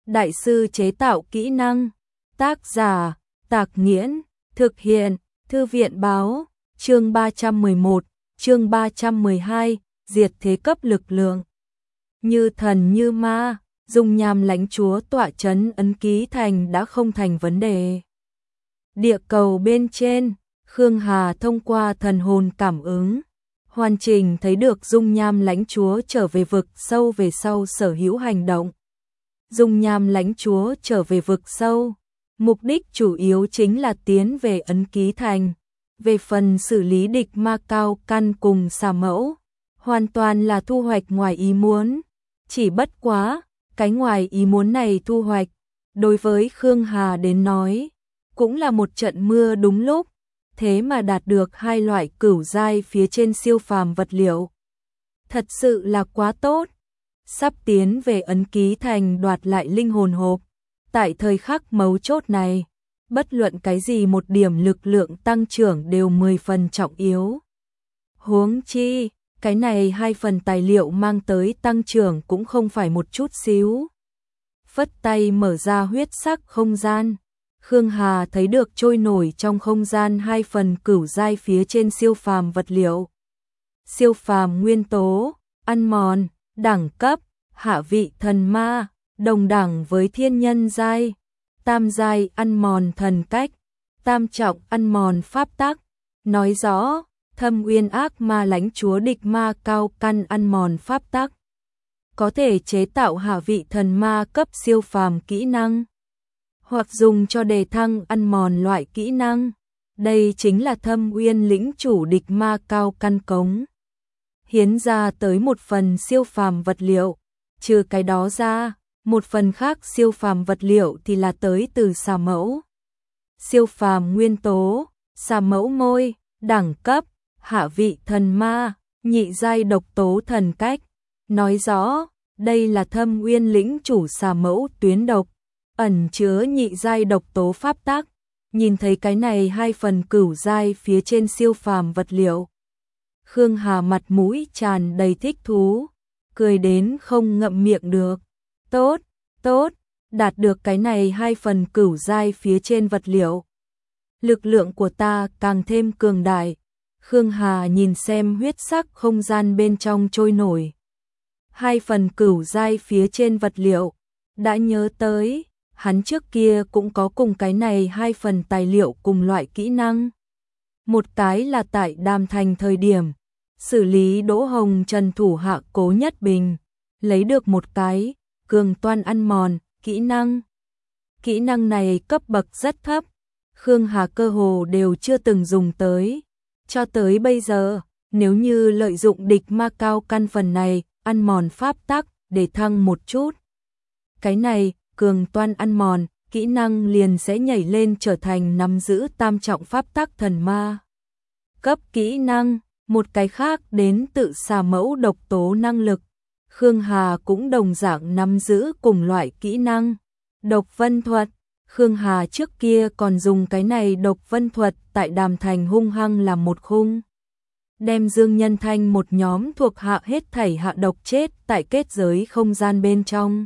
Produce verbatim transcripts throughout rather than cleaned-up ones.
Đại sư chế tạo kỹ năng. Tác giả, Tạc Nghiễn, thực hiện, Thư viện báo, chương ba trăm mười một, chương ba trăm mười hai, diệt thế cấp lực lượng. Như thần như ma, dùng nham lãnh chúa tọa trấn ấn ký thành đã không thành vấn đề. Địa cầu bên trên, Khương Hà thông qua thần hồn cảm ứng, hoàn chỉnh thấy được dung nham lãnh chúa trở về vực sâu về sau sở hữu hành động. Dung nham lãnh chúa trở về vực sâu, mục đích chủ yếu chính là tiến về ấn ký thành. Về phần xử lý địch ma cao căn cùng xà mẫu, hoàn toàn là thu hoạch ngoài ý muốn. Chỉ bất quá, cái ngoài ý muốn này thu hoạch, đối với Khương Hà đến nói, cũng là một trận mưa đúng lúc, thế mà đạt được hai loại cửu giai phía trên siêu phàm vật liệu. Thật sự là quá tốt. Sắp tiến về ấn ký thành đoạt lại linh hồn hộp. Tại thời khắc mấu chốt này, bất luận cái gì một điểm lực lượng tăng trưởng đều mười phần trọng yếu. Huống chi, cái này hai phần tài liệu mang tới tăng trưởng cũng không phải một chút xíu. Phất tay mở ra huyết sắc không gian. Khương Hà thấy được trôi nổi trong không gian hai phần cửu giai phía trên siêu phàm vật liệu. Siêu phàm nguyên tố, ăn mòn, đẳng cấp, hạ vị thần ma, đồng đẳng với thiên nhân giai, tam giai ăn mòn thần cách, tam trọng ăn mòn pháp tắc. Nói rõ, thâm uyên ác ma lãnh chúa địch ma cao căn ăn mòn pháp tắc. Có thể chế tạo hạ vị thần ma cấp siêu phàm kỹ năng, hoặc dùng cho đề thăng ăn mòn loại kỹ năng. Đây chính là thâm uyên lĩnh chủ địch ma cao căn cống. Hiến ra tới một phần siêu phàm vật liệu, trừ cái đó ra, một phần khác siêu phàm vật liệu thì là tới từ xà mẫu. Siêu phàm nguyên tố, xà mẫu môi, đẳng cấp, hạ vị thần ma, nhị giai độc tố thần cách. Nói rõ, đây là thâm uyên lĩnh chủ xà mẫu tuyến độc, ẩn chứa nhị giai độc tố pháp tắc. Nhìn thấy cái này hai phần cửu giai phía trên siêu phàm vật liệu, Khương Hà mặt mũi tràn đầy thích thú, cười đến không ngậm miệng được. Tốt, tốt, đạt được cái này hai phần cửu giai phía trên vật liệu, lực lượng của ta càng thêm cường đại. Khương Hà nhìn xem huyết sắc không gian bên trong trôi nổi hai phần cửu giai phía trên vật liệu, đã nhớ tới, hắn trước kia cũng có cùng cái này hai phần tài liệu cùng loại kỹ năng. Một cái là tại Đàm Thành thời điểm, xử lý Đỗ Hồng Trần thủ hạ Cố Nhất Bình, lấy được một cái cường toan ăn mòn kỹ năng. Kỹ năng này cấp bậc rất thấp, Khương Hà cơ hồ đều chưa từng dùng tới. Cho tới bây giờ, nếu như lợi dụng địch ma cao căn phần này, ăn mòn pháp tắc để thăng một chút, cái này cường toan ăn mòn kỹ năng liền sẽ nhảy lên trở thành nắm giữ tam trọng pháp tắc thần ma cấp kỹ năng. Một cái khác đến tự xà mẫu độc tố năng lực, Khương Hà cũng đồng dạng nắm giữ cùng loại kỹ năng. Độc vân thuật, Khương Hà trước kia còn dùng cái này độc vân thuật tại Đàm Thành hung hăng làm một khung, đem Dương Nhân Thanh một nhóm thuộc hạ hết thảy hạ độc chết tại kết giới không gian bên trong.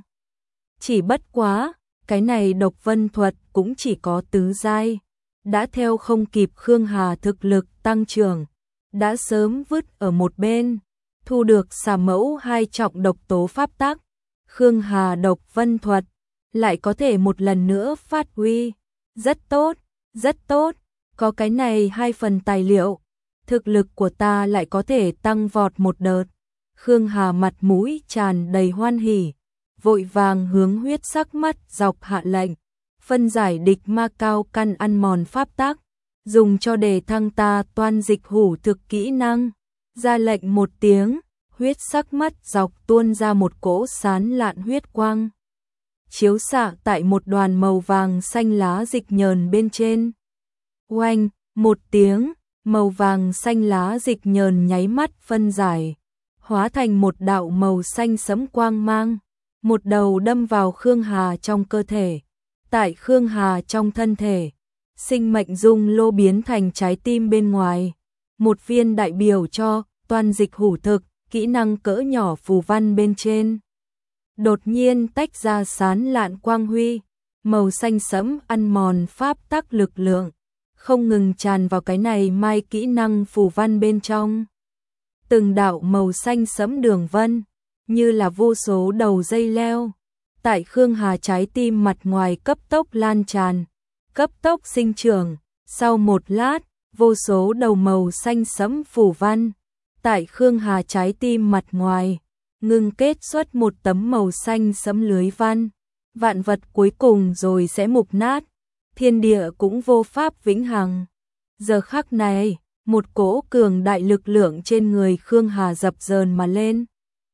Chỉ bất quá, cái này độc vân thuật cũng chỉ có tứ giai, đã theo không kịp Khương Hà thực lực tăng trưởng, đã sớm vứt ở một bên. Thu được xà mẫu hai trọng độc tố pháp tắc, Khương Hà độc vân thuật lại có thể một lần nữa phát huy. Rất tốt, rất tốt, có cái này hai phần tài liệu, thực lực của ta lại có thể tăng vọt một đợt. Khương Hà mặt mũi tràn đầy hoan hỉ, vội vàng hướng huyết sắc mắt dọc hạ lệnh, phân giải địch ma cao căn ăn mòn pháp tắc, dùng cho đề thăng ta toan dịch hủ thực kỹ năng. Ra lệnh một tiếng, huyết sắc mắt dọc tuôn ra một cỗ sán lạn huyết quang, chiếu xạ tại một đoàn màu vàng xanh lá dịch nhờn bên trên. Oanh, một tiếng, màu vàng xanh lá dịch nhờn nháy mắt phân giải, hóa thành một đạo màu xanh sẫm quang mang, một đầu đâm vào Khương Hà trong cơ thể. Tại Khương Hà trong thân thể, sinh mệnh dung lô biến thành trái tim bên ngoài, một viên đại biểu cho toan dịch hủ thực, kỹ năng cỡ nhỏ phù văn bên trên. đột nhiên tách ra sán lạn quang huy, màu xanh sẫm ăn mòn pháp tắc lực lượng, không ngừng tràn vào cái này mai kỹ năng phù văn bên trong. Từng đạo màu xanh sẫm đường vân, như là vô số đầu dây leo, tại Khương Hà trái tim mặt ngoài cấp tốc lan tràn, cấp tốc sinh trưởng. Sau một lát, vô số đầu màu xanh sẫm phù văn, tại Khương Hà trái tim mặt ngoài, ngưng kết xuất một tấm màu xanh sẫm lưới văn. Vạn vật cuối cùng rồi sẽ mục nát, thiên địa cũng vô pháp vĩnh hằng. Giờ khắc này, một cỗ cường đại lực lượng trên người Khương Hà dập dờn mà lên,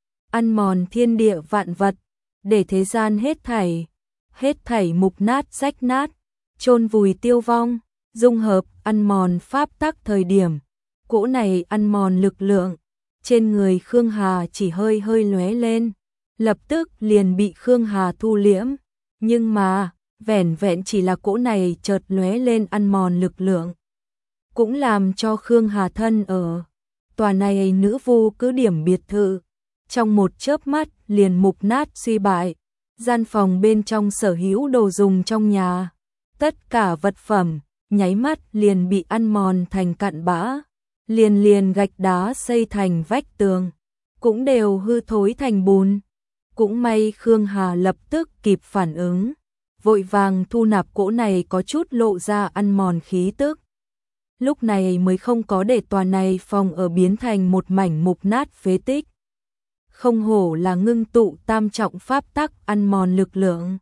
ăn mòn thiên địa vạn vật, để thế gian hết thảy, hết thảy mục nát rách nát, chôn vùi tiêu vong, dung hợp ăn mòn pháp tắc thời điểm. Cỗ này ăn mòn lực lượng trên người Khương Hà chỉ hơi hơi lóe lên, lập tức liền bị Khương Hà thu liễm, nhưng mà vẻn vẹn chỉ là cỗ này chợt lóe lên ăn mòn lực lượng, cũng làm cho Khương Hà thân ở tòa này nữ vu cứ điểm biệt thự trong một chớp mắt liền mục nát suy bại. Gian phòng bên trong sở hữu đồ dùng trong nhà, tất cả vật phẩm nháy mắt liền bị ăn mòn thành cặn bã, liền liền gạch đá xây thành vách tường cũng đều hư thối thành bùn. Cũng may Khương Hà lập tức kịp phản ứng, vội vàng thu nạp cỗ này có chút lộ ra ăn mòn khí tức, lúc này mới không có để tòa này phòng ở biến thành một mảnh mục nát phế tích. Không hổ là ngưng tụ tam trọng pháp tắc ăn mòn lực lượng,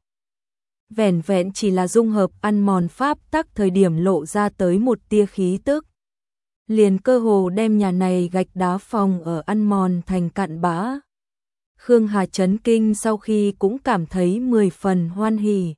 vẻn vẹn chỉ là dung hợp ăn mòn pháp tắc thời điểm lộ ra tới một tia khí tức, liền cơ hồ đem nhà này gạch đá phòng ở ăn mòn thành cặn bã. Khương Hà chấn kinh sau khi cũng cảm thấy mười phần hoan hỉ.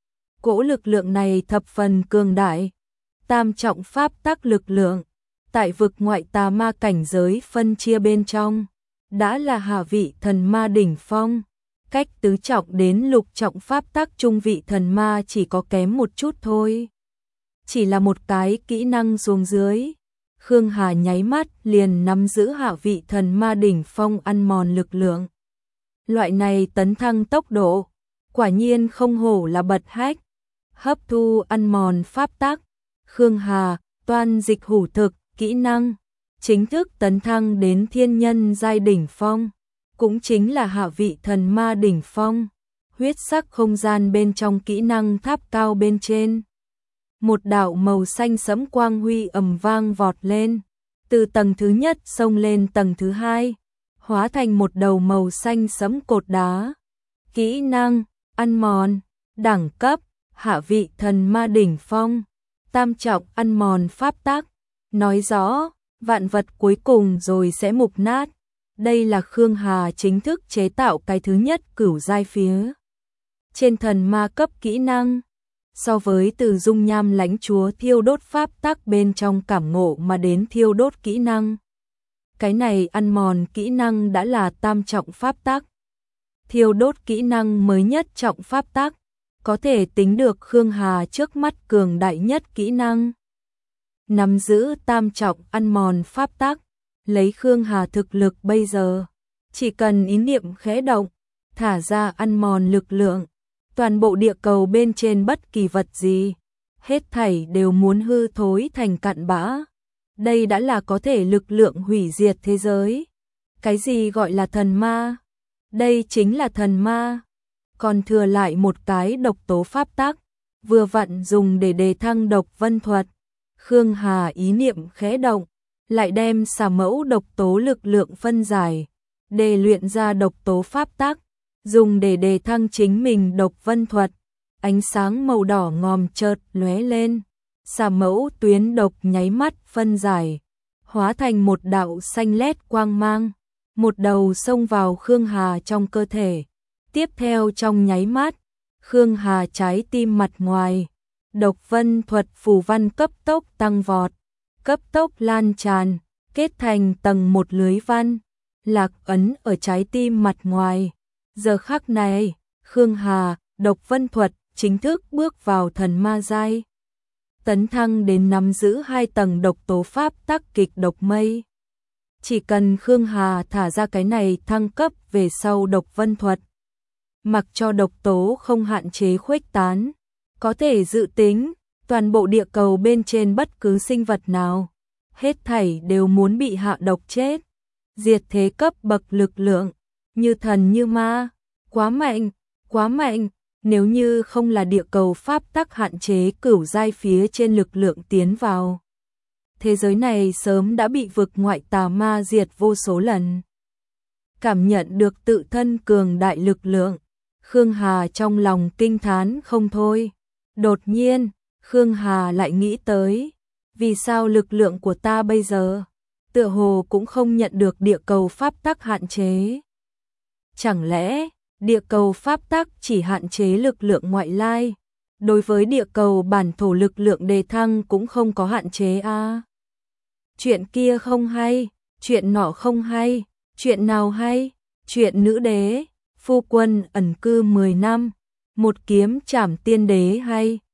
Cỗ lực lượng này thập phần cường đại, tam trọng pháp tắc lực lượng, tại vực ngoại tà ma cảnh giới phân chia bên trong, đã là hạ vị thần ma đỉnh phong, cách tứ trọng đến lục trọng pháp tắc trung vị thần ma chỉ có kém một chút thôi. Chỉ là một cái kỹ năng xuống dưới, Khương Hà nháy mắt liền nắm giữ hạ vị thần ma đỉnh phong ăn mòn lực lượng. Loại này tấn thăng tốc độ, quả nhiên không hổ là bật hách. Hấp thu ăn mòn pháp tắc, Khương Hà toan dịch hủ thực kỹ năng chính thức tấn thăng đến thiên nhân giai đỉnh phong, cũng chính là hạ vị thần ma đỉnh phong. Huyết sắc không gian bên trong kỹ năng tháp cao bên trên, một đạo màu xanh sẫm quang huy ầm vang vọt lên, từ tầng thứ nhất xông lên tầng thứ hai, hóa thành một đầu màu xanh sẫm cột đá. Kỹ năng ăn mòn, đẳng cấp hạ vị thần ma đỉnh phong, tam trọng ăn mòn pháp tắc, nói rõ vạn vật cuối cùng rồi sẽ mục nát. Đây là Khương Hà chính thức chế tạo cái thứ nhất cửu giai phía trên thần ma cấp kỹ năng. So với từ dung nham lãnh chúa thiêu đốt pháp tắc bên trong cảm ngộ mà đến thiêu đốt kỹ năng, cái này ăn mòn kỹ năng đã là tam trọng pháp tắc. Thiêu đốt kỹ năng mới nhất trọng pháp tắc, có thể tính được Khương Hà trước mắt cường đại nhất kỹ năng. Nắm giữ tam trọng ăn mòn pháp tắc, lấy Khương Hà thực lực bây giờ, chỉ cần ý niệm khẽ động, thả ra ăn mòn lực lượng, toàn bộ địa cầu bên trên bất kỳ vật gì, hết thảy đều muốn hư thối thành cặn bã. Đây đã là có thể lực lượng hủy diệt thế giới. Cái gì gọi là thần ma? Đây chính là thần ma. Còn thừa lại một cái độc tố pháp tắc, vừa vặn dùng để đề thăng độc vân thuật. Khương Hà ý niệm khẽ động, lại đem xà mẫu độc tố lực lượng phân giải, để luyện ra độc tố pháp tắc, dùng để đề thăng chính mình độc vân thuật. Ánh sáng màu đỏ ngòm chợt lóe lên, xà mẫu tuyến độc nháy mắt phân giải, hóa thành một đạo xanh lét quang mang, một đầu xông vào Khương Hà trong cơ thể. Tiếp theo trong nháy mắt, Khương Hà trái tim mặt ngoài, độc vân thuật phù văn cấp tốc tăng vọt, cấp tốc lan tràn, kết thành tầng một lưới văn, lạc ấn ở trái tim mặt ngoài. Giờ khắc này, Khương Hà, độc vân thuật chính thức bước vào thần ma giai, tấn thăng đến nắm giữ hai tầng độc tố pháp tắc kịch độc mây. Chỉ cần Khương Hà thả ra cái này thăng cấp về sau độc vân thuật, mặc cho độc tố không hạn chế khuếch tán, có thể dự tính toàn bộ địa cầu bên trên bất cứ sinh vật nào, hết thảy đều muốn bị hạ độc chết. Diệt thế cấp bậc lực lượng, như thần như ma, quá mạnh, quá mạnh, nếu như không là địa cầu pháp tắc hạn chế cửu giai phía trên lực lượng tiến vào. Thế giới này sớm đã bị vực ngoại tà ma diệt vô số lần. Cảm nhận được tự thân cường đại lực lượng, Khương Hà trong lòng kinh thán không thôi. Đột nhiên, Khương Hà lại nghĩ tới, vì sao lực lượng của ta bây giờ, tựa hồ cũng không nhận được địa cầu pháp tắc hạn chế. Chẳng lẽ, địa cầu pháp tắc chỉ hạn chế lực lượng ngoại lai, đối với địa cầu bản thổ lực lượng đề thăng cũng không có hạn chế à? Chuyện kia không hay, chuyện nọ không hay, chuyện nào hay, chuyện nữ đế, phu quân ẩn cư mười năm, một kiếm trảm tiên đế hay.